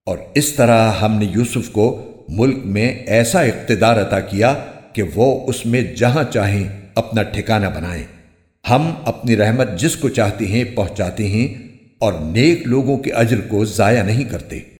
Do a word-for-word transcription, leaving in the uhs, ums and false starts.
और इस तरह हमने यूसुफ को मुल्क में ऐसा इख्तिदार अता किया कि वो उसमें जहां चाहें अपना ठिकाना बनाएं। हम अपनी रहमत जिसको चाहते हैं पहुंचाते हैं और नेक लोगों के अज्र को जाया नहीं करते।